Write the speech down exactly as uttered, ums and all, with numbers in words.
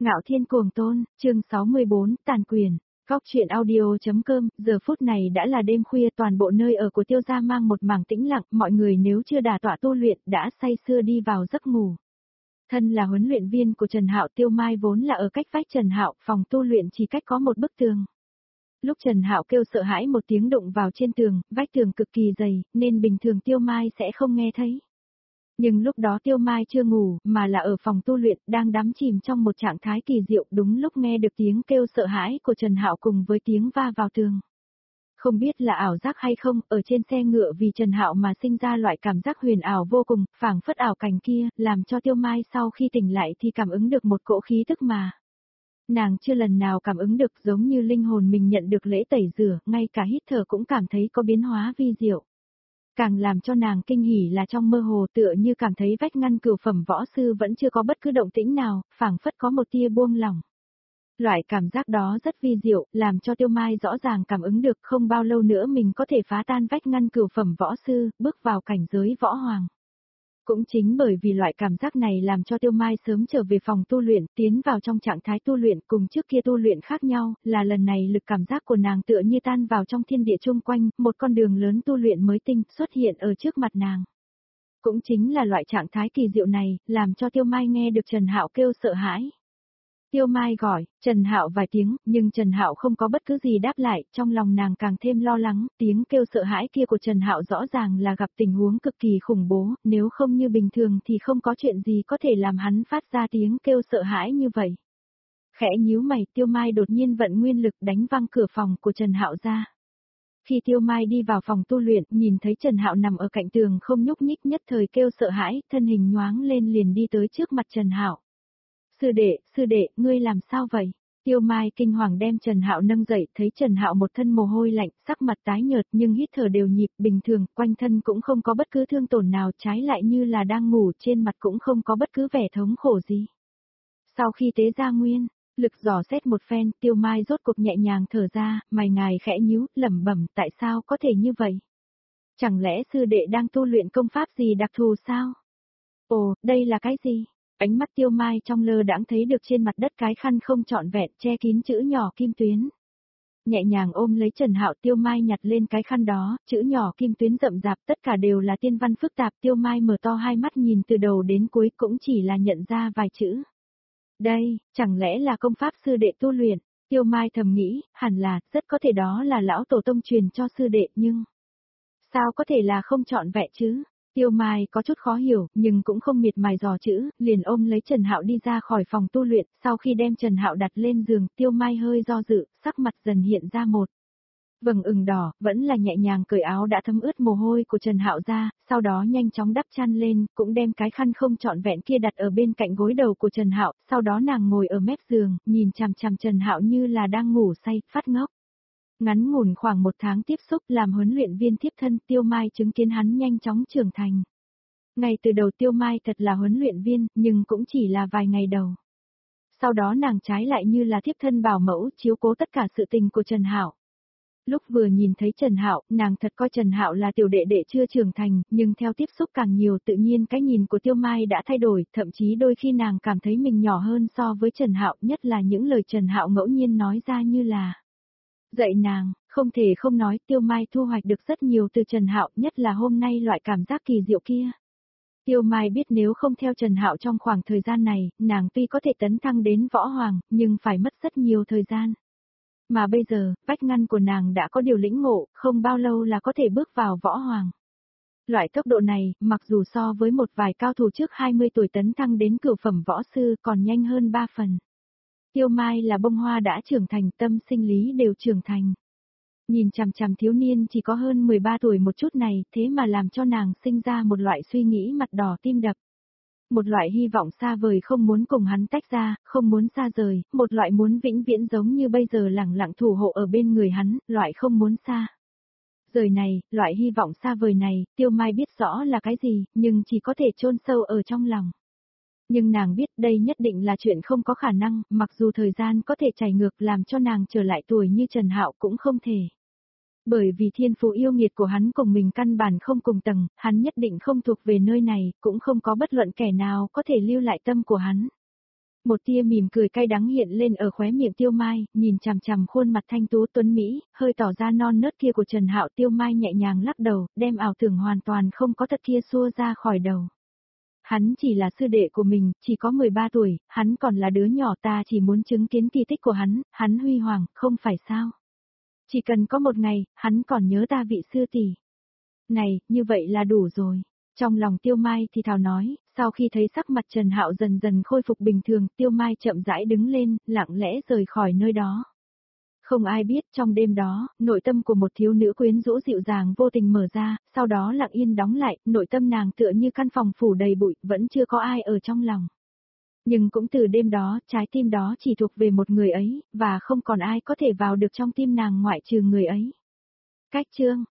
Ngạo Thiên Cuồng Tôn, chương sáu mươi bốn, tàn quyền. Góc truyện audio.com, giờ phút này đã là đêm khuya, toàn bộ nơi ở của Tiêu gia mang một mảng tĩnh lặng, mọi người nếu chưa đả tọa tu luyện đã say sưa đi vào giấc ngủ. Thân là huấn luyện viên của Trần Hạo, Tiêu Mai vốn là ở cách vách Trần Hạo, phòng tu luyện chỉ cách có một bức tường. Lúc Trần Hạo kêu sợ hãi một tiếng đụng vào trên tường, vách tường cực kỳ dày, nên bình thường Tiêu Mai sẽ không nghe thấy. Nhưng lúc đó Tiêu Mai chưa ngủ, mà là ở phòng tu luyện, đang đắm chìm trong một trạng thái kỳ diệu, đúng lúc nghe được tiếng kêu sợ hãi của Trần Hạo cùng với tiếng va vào tường. Không biết là ảo giác hay không, ở trên xe ngựa vì Trần Hạo mà sinh ra loại cảm giác huyền ảo vô cùng, phảng phất ảo cảnh kia, làm cho Tiêu Mai sau khi tỉnh lại thì cảm ứng được một cỗ khí tức mà nàng chưa lần nào cảm ứng được, giống như linh hồn mình nhận được lễ tẩy rửa, ngay cả hít thở cũng cảm thấy có biến hóa vi diệu. Càng làm cho nàng kinh hỉ là trong mơ hồ tựa như cảm thấy vách ngăn cửu phẩm võ sư vẫn chưa có bất cứ động tĩnh nào, phảng phất có một tia buông lỏng. Loại cảm giác đó rất vi diệu, làm cho Tiêu Mai rõ ràng cảm ứng được không bao lâu nữa mình có thể phá tan vách ngăn cửu phẩm võ sư, bước vào cảnh giới võ hoàng. Cũng chính bởi vì loại cảm giác này làm cho Tiêu Mai sớm trở về phòng tu luyện, tiến vào trong trạng thái tu luyện, cùng trước kia tu luyện khác nhau, là lần này lực cảm giác của nàng tựa như tan vào trong thiên địa chung quanh, một con đường lớn tu luyện mới tinh xuất hiện ở trước mặt nàng. Cũng chính là loại trạng thái kỳ diệu này, làm cho Tiêu Mai nghe được Trần Hạo kêu sợ hãi. Tiêu Mai gọi Trần Hạo vài tiếng, nhưng Trần Hạo không có bất cứ gì đáp lại, trong lòng nàng càng thêm lo lắng, tiếng kêu sợ hãi kia của Trần Hạo rõ ràng là gặp tình huống cực kỳ khủng bố, nếu không như bình thường thì không có chuyện gì có thể làm hắn phát ra tiếng kêu sợ hãi như vậy. Khẽ nhíu mày, Tiêu Mai đột nhiên vận nguyên lực đánh văng cửa phòng của Trần Hạo ra. Khi Tiêu Mai đi vào phòng tu luyện, nhìn thấy Trần Hạo nằm ở cạnh tường không nhúc nhích, nhất thời kêu sợ hãi, thân hình nhoáng lên liền đi tới trước mặt Trần Hạo. Sư đệ, sư đệ, ngươi làm sao vậy? Tiêu Mai kinh hoàng đem Trần Hạo nâng dậy, thấy Trần Hạo một thân mồ hôi lạnh, sắc mặt tái nhợt nhưng hít thở đều nhịp bình thường, quanh thân cũng không có bất cứ thương tổn nào, trái lại như là đang ngủ, trên mặt cũng không có bất cứ vẻ thống khổ gì. Sau khi tế ra nguyên lực dò xét một phen, Tiêu Mai rốt cuộc nhẹ nhàng thở ra, mày ngài khẽ nhíu, lẩm bẩm, tại sao có thể như vậy? Chẳng lẽ sư đệ đang tu luyện công pháp gì đặc thù sao? Ồ, đây là cái gì? Ánh mắt Tiêu Mai trong lơ đãng thấy được trên mặt đất cái khăn không trọn vẹn che kín chữ nhỏ kim tuyến. Nhẹ nhàng ôm lấy Trần Hạo, Tiêu Mai nhặt lên cái khăn đó, chữ nhỏ kim tuyến rậm rạp, tất cả đều là tiên văn phức tạp. Tiêu Mai mở to hai mắt nhìn từ đầu đến cuối cũng chỉ là nhận ra vài chữ. Đây, chẳng lẽ là công pháp sư đệ tu luyện? Tiêu Mai thầm nghĩ, hẳn là, rất có thể đó là lão tổ tông truyền cho sư đệ, nhưng sao có thể là không trọn vẹn chứ? Tiêu Mai có chút khó hiểu, nhưng cũng không miệt mài dò chữ, liền ôm lấy Trần Hạo đi ra khỏi phòng tu luyện, sau khi đem Trần Hạo đặt lên giường, Tiêu Mai hơi do dự, sắc mặt dần hiện ra một vầng ửng đỏ, vẫn là nhẹ nhàng cởi áo đã thấm ướt mồ hôi của Trần Hạo ra, sau đó nhanh chóng đắp chăn lên, cũng đem cái khăn không trọn vẹn kia đặt ở bên cạnh gối đầu của Trần Hạo, sau đó nàng ngồi ở mép giường, nhìn chằm chằm Trần Hạo như là đang ngủ say, phát ngốc. Ngắn ngủn khoảng một tháng tiếp xúc làm huấn luyện viên tiếp thân, Tiêu Mai chứng kiến hắn nhanh chóng trưởng thành. Ngay từ đầu Tiêu Mai thật là huấn luyện viên, nhưng cũng chỉ là vài ngày đầu. Sau đó nàng trái lại như là tiếp thân bảo mẫu, chiếu cố tất cả sự tình của Trần Hạo. Lúc vừa nhìn thấy Trần Hạo, nàng thật coi Trần Hạo là tiểu đệ đệ chưa trưởng thành, nhưng theo tiếp xúc càng nhiều tự nhiên cái nhìn của Tiêu Mai đã thay đổi, thậm chí đôi khi nàng cảm thấy mình nhỏ hơn so với Trần Hạo, nhất là những lời Trần Hạo ngẫu nhiên nói ra như là dạy nàng, không thể không nói, Tiêu Mai thu hoạch được rất nhiều từ Trần Hạo, nhất là hôm nay loại cảm giác kỳ diệu kia. Tiêu Mai biết nếu không theo Trần Hạo trong khoảng thời gian này, nàng tuy có thể tấn thăng đến võ hoàng, nhưng phải mất rất nhiều thời gian. Mà bây giờ, vách ngăn của nàng đã có điều lĩnh ngộ, không bao lâu là có thể bước vào võ hoàng. Loại tốc độ này, mặc dù so với một vài cao thủ trước hai mươi tuổi tấn thăng đến cửu phẩm võ sư còn nhanh hơn ba phần. Tiêu Mai là bông hoa đã trưởng thành, tâm sinh lý đều trưởng thành. Nhìn chằm chằm thiếu niên chỉ có hơn mười ba tuổi một chút này, thế mà làm cho nàng sinh ra một loại suy nghĩ mặt đỏ tim đập. Một loại hy vọng xa vời không muốn cùng hắn tách ra, không muốn xa rời, một loại muốn vĩnh viễn giống như bây giờ lẳng lặng thủ hộ ở bên người hắn, loại không muốn xa rời này, loại hy vọng xa vời này, Tiêu Mai biết rõ là cái gì, nhưng chỉ có thể chôn sâu ở trong lòng. Nhưng nàng biết đây nhất định là chuyện không có khả năng, mặc dù thời gian có thể chảy ngược làm cho nàng trở lại tuổi như Trần Hạo cũng không thể. Bởi vì thiên phú yêu nghiệt của hắn cùng mình căn bản không cùng tầng, hắn nhất định không thuộc về nơi này, cũng không có bất luận kẻ nào có thể lưu lại tâm của hắn. Một tia mỉm cười cay đắng hiện lên ở khóe miệng Tiêu Mai, nhìn chằm chằm khuôn mặt thanh tú tuấn Mỹ, hơi tỏ ra non nớt kia của Trần Hạo. Tiêu Mai nhẹ nhàng lắc đầu, đem ảo tưởng hoàn toàn không có thật kia xua ra khỏi đầu. Hắn chỉ là sư đệ của mình, chỉ có mười ba tuổi, hắn còn là đứa nhỏ, ta chỉ muốn chứng kiến kỳ tích của hắn, hắn huy hoàng, không phải sao. Chỉ cần có một ngày, hắn còn nhớ ta vị sư tỷ. Này, như vậy là đủ rồi. Trong lòng Tiêu Mai thì thào nói, sau khi thấy sắc mặt Trần Hạo dần dần khôi phục bình thường, Tiêu Mai chậm rãi đứng lên, lặng lẽ rời khỏi nơi đó. Không ai biết trong đêm đó, nội tâm của một thiếu nữ quyến rũ dịu dàng vô tình mở ra, sau đó lặng yên đóng lại, nội tâm nàng tựa như căn phòng phủ đầy bụi, vẫn chưa có ai ở trong lòng. Nhưng cũng từ đêm đó, trái tim đó chỉ thuộc về một người ấy, và không còn ai có thể vào được trong tim nàng ngoại trừ người ấy. Cách chương